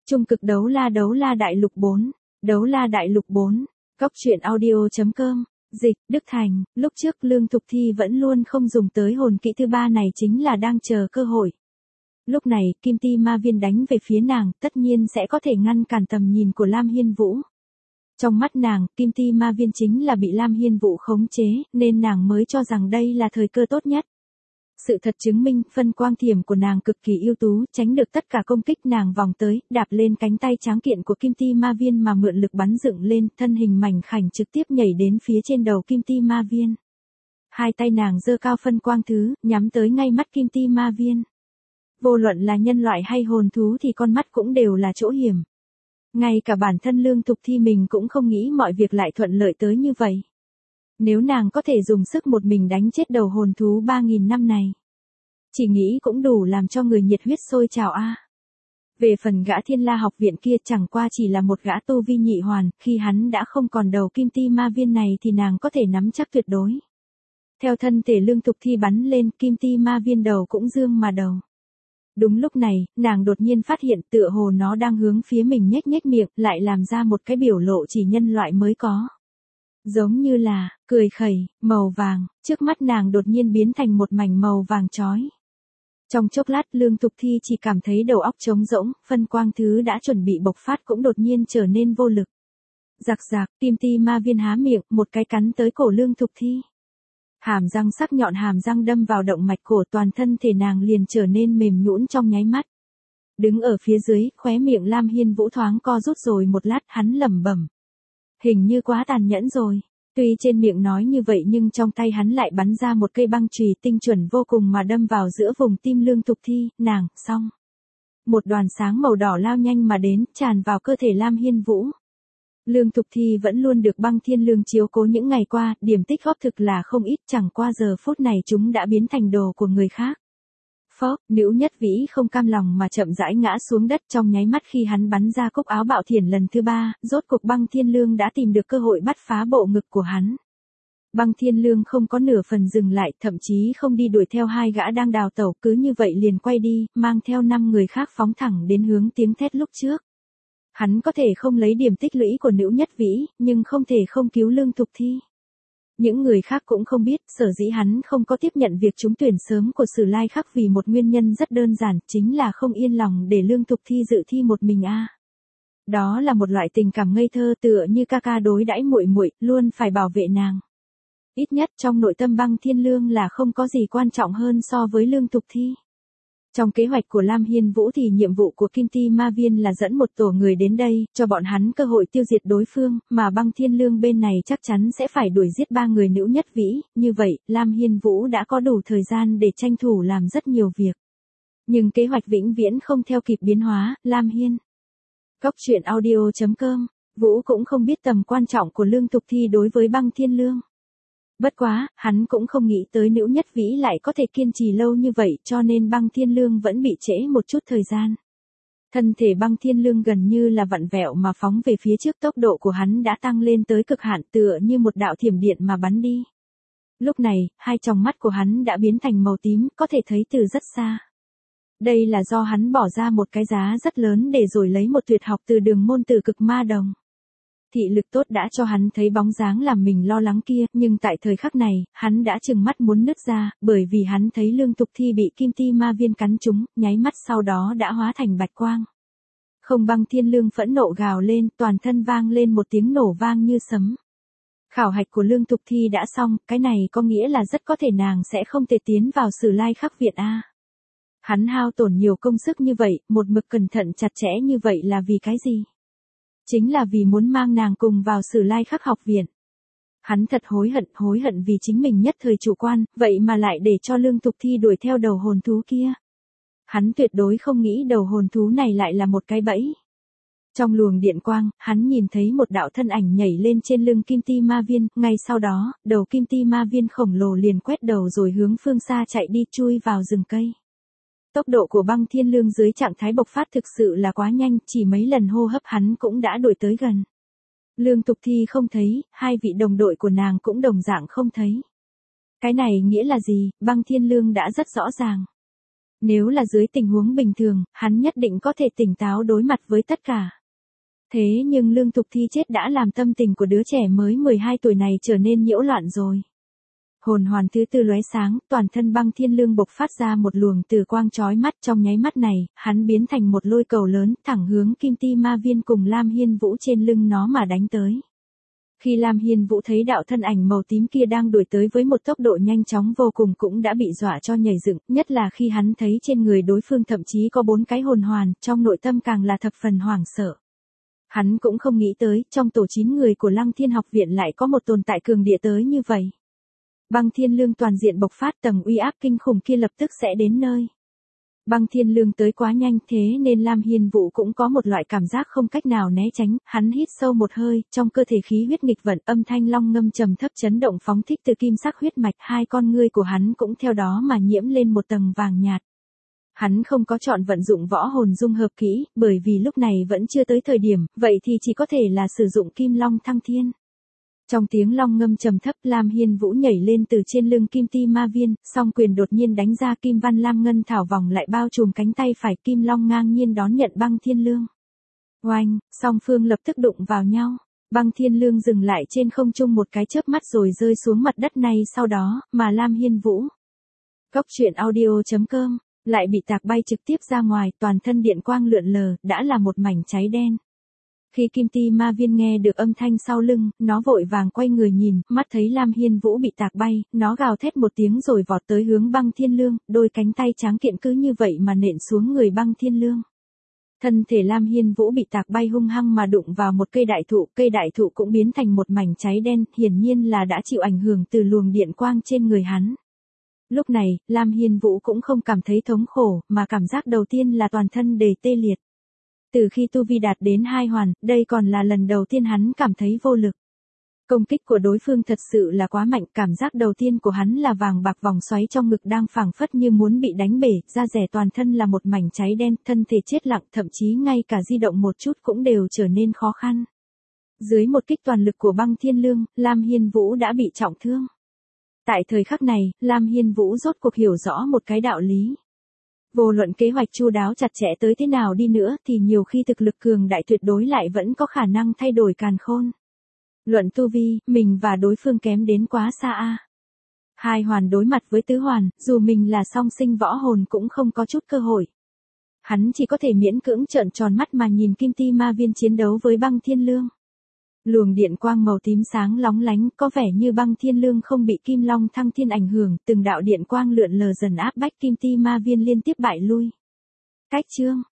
Trung cực đấu la đại lục 4. Đấu la đại lục 4. Góc truyện audio.com. Dịch, Đức Thành, lúc trước Lương Thục Thi vẫn luôn không dùng tới hồn kỹ thứ ba này chính là đang chờ cơ hội. Lúc này, Kim Ti Ma Viên đánh về phía nàng, tất nhiên sẽ có thể ngăn cản tầm nhìn của Lam Hiên Vũ. Trong mắt nàng, Kim Ti Ma Viên chính là bị Lam Hiên Vũ khống chế, nên nàng mới cho rằng đây là thời cơ tốt nhất. Sự thật chứng minh, phân quang thiểm của nàng cực kỳ ưu tú, tránh được tất cả công kích nàng vòng tới, đạp lên cánh tay tráng kiện của Kim Ti Ma Viên mà mượn lực bắn dựng lên, thân hình mảnh khảnh trực tiếp nhảy đến phía trên đầu Kim Ti Ma Viên. Hai tay nàng giơ cao phân quang thứ, nhắm tới ngay mắt Kim Ti Ma Viên. Vô luận là nhân loại hay hồn thú thì con mắt cũng đều là chỗ hiểm. Ngay cả bản thân Lương Thục Thi mình cũng không nghĩ mọi việc lại thuận lợi tới như vậy. Nếu nàng có thể dùng sức một mình đánh chết đầu hồn thú 3.000 năm này, chỉ nghĩ cũng đủ làm cho người nhiệt huyết sôi trào a. Về phần gã Thiên La học viện kia chẳng qua chỉ là một gã tu vi nhị hoàn, khi hắn đã không còn đầu Kim Ti Ma Viên này thì nàng có thể nắm chắc tuyệt đối. Theo thân thể Lương Thục Thi bắn lên, Kim Ti Ma Viên đầu cũng dương mà đầu. Đúng lúc này, nàng đột nhiên phát hiện tựa hồ nó đang hướng phía mình nhếch nhếch miệng, lại làm ra một cái biểu lộ chỉ nhân loại mới có. Giống như là, cười khẩy, màu vàng, trước mắt nàng đột nhiên biến thành một mảnh màu vàng chói. Trong chốc lát Lương Thục Thi chỉ cảm thấy đầu óc trống rỗng, phân quang thứ đã chuẩn bị bộc phát cũng đột nhiên trở nên vô lực. Rạc rạc, Kim Ti Ma Viên há miệng, một cái cắn tới cổ Lương Thục Thi. Hàm răng sắc nhọn hàm răng đâm vào động mạch cổ, toàn thân thể nàng liền trở nên mềm nhũn trong nháy mắt. Đứng ở phía dưới, khóe miệng Lam Hiên Vũ thoáng co rút rồi một lát, hắn lẩm bẩm. Hình như quá tàn nhẫn rồi. Tuy trên miệng nói như vậy nhưng trong tay hắn lại bắn ra một cây băng chùy tinh chuẩn vô cùng mà đâm vào giữa vùng tim Lương Thục Thi, nàng, xong. Một đoàn sáng màu đỏ lao nhanh mà đến, tràn vào cơ thể Lam Hiên Vũ. Lương Thục Thi vẫn luôn được Băng Thiên Lương chiếu cố những ngày qua, điểm tích góp thực là không ít, chẳng qua giờ phút này chúng đã biến thành đồ của người khác. Phốc, Nữu Nhất Vĩ không cam lòng mà chậm rãi ngã xuống đất, trong nháy mắt khi hắn bắn ra cúc áo bạo thiển lần thứ 3, rốt cục Băng Thiên Lương đã tìm được cơ hội bắt phá bộ ngực của hắn. Băng Thiên Lương không có nửa phần dừng lại, thậm chí không đi đuổi theo hai gã đang đào tẩu, cứ như vậy liền quay đi, mang theo 5 người khác phóng thẳng đến hướng tiếng thét lúc trước. Hắn có thể không lấy điểm tích lũy của Nữu Nhất Vĩ, nhưng không thể không cứu Lương Thục Thi. Những người khác cũng không biết, sở dĩ hắn không có tiếp nhận việc trúng tuyển sớm của Sử Lai Khắc vì một nguyên nhân rất đơn giản, chính là không yên lòng để Lương Thục Thi dự thi một mình a. Đó là một loại tình cảm ngây thơ, tựa như ca ca đối đãi muội muội, luôn phải bảo vệ nàng. Ít nhất trong nội tâm Băng Thiên Lương là không có gì quan trọng hơn so với Lương Thục Thi. Trong kế hoạch của Lam Hiên Vũ thì nhiệm vụ của Kim Ti Ma Viên là dẫn một tổ người đến đây, cho bọn hắn cơ hội tiêu diệt đối phương, mà Băng Thiên Lương bên này chắc chắn sẽ phải đuổi giết 3 người Nữu Nhất Vĩ, như vậy, Lam Hiên Vũ đã có đủ thời gian để tranh thủ làm rất nhiều việc. Nhưng kế hoạch vĩnh viễn không theo kịp biến hóa, Lam Hiên. Góc truyện audio.com, Vũ cũng không biết tầm quan trọng của Lương Thục Thi đối với Băng Thiên Lương. Bất quá, hắn cũng không nghĩ tới Nữu Nhất Vĩ lại có thể kiên trì lâu như vậy, cho nên Băng Thiên Lương vẫn bị trễ một chút thời gian. Thân thể Băng Thiên Lương gần như là vặn vẹo mà phóng về phía trước, tốc độ của hắn đã tăng lên tới cực hạn, tựa như một đạo thiểm điện mà bắn đi. Lúc này, hai tròng mắt của hắn đã biến thành màu tím, có thể thấy từ rất xa. Đây là do hắn bỏ ra một cái giá rất lớn để rồi lấy một tuyệt học từ Đường Môn Tử Cực Ma Đồng. Thị lực tốt đã cho hắn thấy bóng dáng làm mình lo lắng kia, nhưng tại thời khắc này, hắn đã trừng mắt muốn nứt ra, bởi vì hắn thấy Lương Thục Thi bị Kim Ti Ma Viên cắn trúng, nháy mắt sau đó đã hóa thành bạch quang. Không. Băng Thiên Lương phẫn nộ gào lên, toàn thân vang lên một tiếng nổ vang như sấm. Khảo hạch của Lương Thục Thi đã xong, cái này có nghĩa là rất có thể nàng sẽ không thể tiến vào Sử Lai Khắc viện a. Hắn hao tổn nhiều công sức như vậy, một mực cẩn thận chặt chẽ như vậy là vì cái gì? Chính là vì muốn mang nàng cùng vào Sử Lai Khắc học viện. Hắn thật hối hận vì chính mình nhất thời chủ quan, vậy mà lại để cho Lương Thục Thi đuổi theo đầu hồn thú kia. Hắn tuyệt đối không nghĩ đầu hồn thú này lại là một cái bẫy. Trong luồng điện quang, hắn nhìn thấy một đạo thân ảnh nhảy lên trên lưng Kim Ti Ma Viên, ngay sau đó, đầu Kim Ti Ma Viên khổng lồ liền quét đầu rồi hướng phương xa chạy đi, chui vào rừng cây. Tốc độ của Băng Thiên Lương dưới trạng thái bộc phát thực sự là quá nhanh, chỉ mấy lần hô hấp hắn cũng đã đuổi tới gần. Lương Thục Thi không thấy, hai vị đồng đội của nàng cũng đồng dạng không thấy. Cái này nghĩa là gì? Băng Thiên Lương đã rất rõ ràng. Nếu là dưới tình huống bình thường, hắn nhất định có thể tỉnh táo đối mặt với tất cả. Thế nhưng Lương Thục Thi chết đã làm tâm tình của đứa trẻ mới 12 tuổi này trở nên nhiễu loạn rồi. Hồn hoàn thứ tư lóe sáng, toàn thân Băng Thiên Lương bộc phát ra một luồng từ quang chói mắt, trong nháy mắt này, hắn biến thành một lôi cầu lớn, thẳng hướng Kim Ti Ma Viên cùng Lam Hiên Vũ trên lưng nó mà đánh tới. Khi Lam Hiên Vũ thấy đạo thân ảnh màu tím kia đang đuổi tới với một tốc độ nhanh chóng vô cùng cũng đã bị dọa cho nhảy dựng, nhất là khi hắn thấy trên người đối phương thậm chí có 4 cái hồn hoàn, trong nội tâm càng là thập phần hoảng sợ. Hắn cũng không nghĩ tới, trong tổ 9 người của Lăng Thiên học viện lại có một tồn tại cường địa tới như vậy. Băng Thiên Lương toàn diện bộc phát, tầng uy áp kinh khủng kia lập tức sẽ đến nơi. Băng Thiên Lương tới quá nhanh, thế nên Lam Hiên Vũ cũng có một loại cảm giác không cách nào né tránh, hắn hít sâu một hơi, trong cơ thể khí huyết nghịch vận, âm thanh long ngâm trầm thấp chấn động phóng thích từ kim sắc huyết mạch, hai con ngươi của hắn cũng theo đó mà nhiễm lên một tầng vàng nhạt. Hắn không có chọn vận dụng võ hồn dung hợp kỹ, bởi vì lúc này vẫn chưa tới thời điểm, vậy thì chỉ có thể là sử dụng Kim Long Thăng Thiên. Trong tiếng long ngâm trầm thấp, Lam Hiên Vũ nhảy lên từ trên lưng Kim Ti Ma Viên, song quyền đột nhiên đánh ra, kim văn lam ngân thảo vòng lại bao trùm cánh tay phải, Kim Long ngang nhiên đón nhận Băng Thiên Lương. Oanh, song phương lập tức đụng vào nhau. Băng Thiên Lương dừng lại trên không trung một cái chớp mắt rồi rơi xuống mặt đất này sau đó, mà Lam Hiên Vũ. Cốc truyện audio.com lại bị tạc bay trực tiếp ra ngoài, toàn thân điện quang lượn lờ, đã là một mảnh cháy đen. Khi Kim Ti Ma Viên nghe được âm thanh sau lưng, nó vội vàng quay người nhìn, mắt thấy Lam Hiên Vũ bị tạc bay, nó gào thét một tiếng rồi vọt tới hướng Băng Thiên Lương, đôi cánh tay tráng kiện cứ như vậy mà nện xuống người Băng Thiên Lương. Thân thể Lam Hiên Vũ bị tạc bay hung hăng mà đụng vào một cây đại thụ cũng biến thành một mảnh cháy đen, hiển nhiên là đã chịu ảnh hưởng từ luồng điện quang trên người hắn. Lúc này, Lam Hiên Vũ cũng không cảm thấy thống khổ, mà cảm giác đầu tiên là toàn thân đầy tê liệt. Từ khi tu vi đạt đến 2 hoàn, đây còn là lần đầu tiên hắn cảm thấy vô lực. Công kích của đối phương thật sự là quá mạnh, cảm giác đầu tiên của hắn là vàng bạc vòng xoáy trong ngực đang phảng phất như muốn bị đánh bể, da rẻ toàn thân là một mảnh cháy đen, thân thể chết lặng, thậm chí ngay cả di động một chút cũng đều trở nên khó khăn. Dưới một kích toàn lực của Băng Thiên Lương, Lam Hiên Vũ đã bị trọng thương. Tại thời khắc này, Lam Hiên Vũ rốt cuộc hiểu rõ một cái đạo lý. Vô luận kế hoạch chu đáo chặt chẽ tới thế nào đi nữa thì nhiều khi thực lực cường đại tuyệt đối lại vẫn có khả năng thay đổi càn khôn. Luận tu vi, mình và đối phương kém đến quá xa a. Hai hoàn đối mặt với tứ hoàn, dù mình là song sinh võ hồn cũng không có chút cơ hội. Hắn chỉ có thể miễn cưỡng trợn tròn mắt mà nhìn Kim Ti Ma Viên chiến đấu với Băng Thiên Lương. Luồng điện quang màu tím sáng lóng lánh, có vẻ như Băng Thiên Lương không bị Kim Long Thăng Thiên ảnh hưởng, từng đạo điện quang lượn lờ dần áp bách Kim Ti Ma Viên liên tiếp bại lui. Cách chương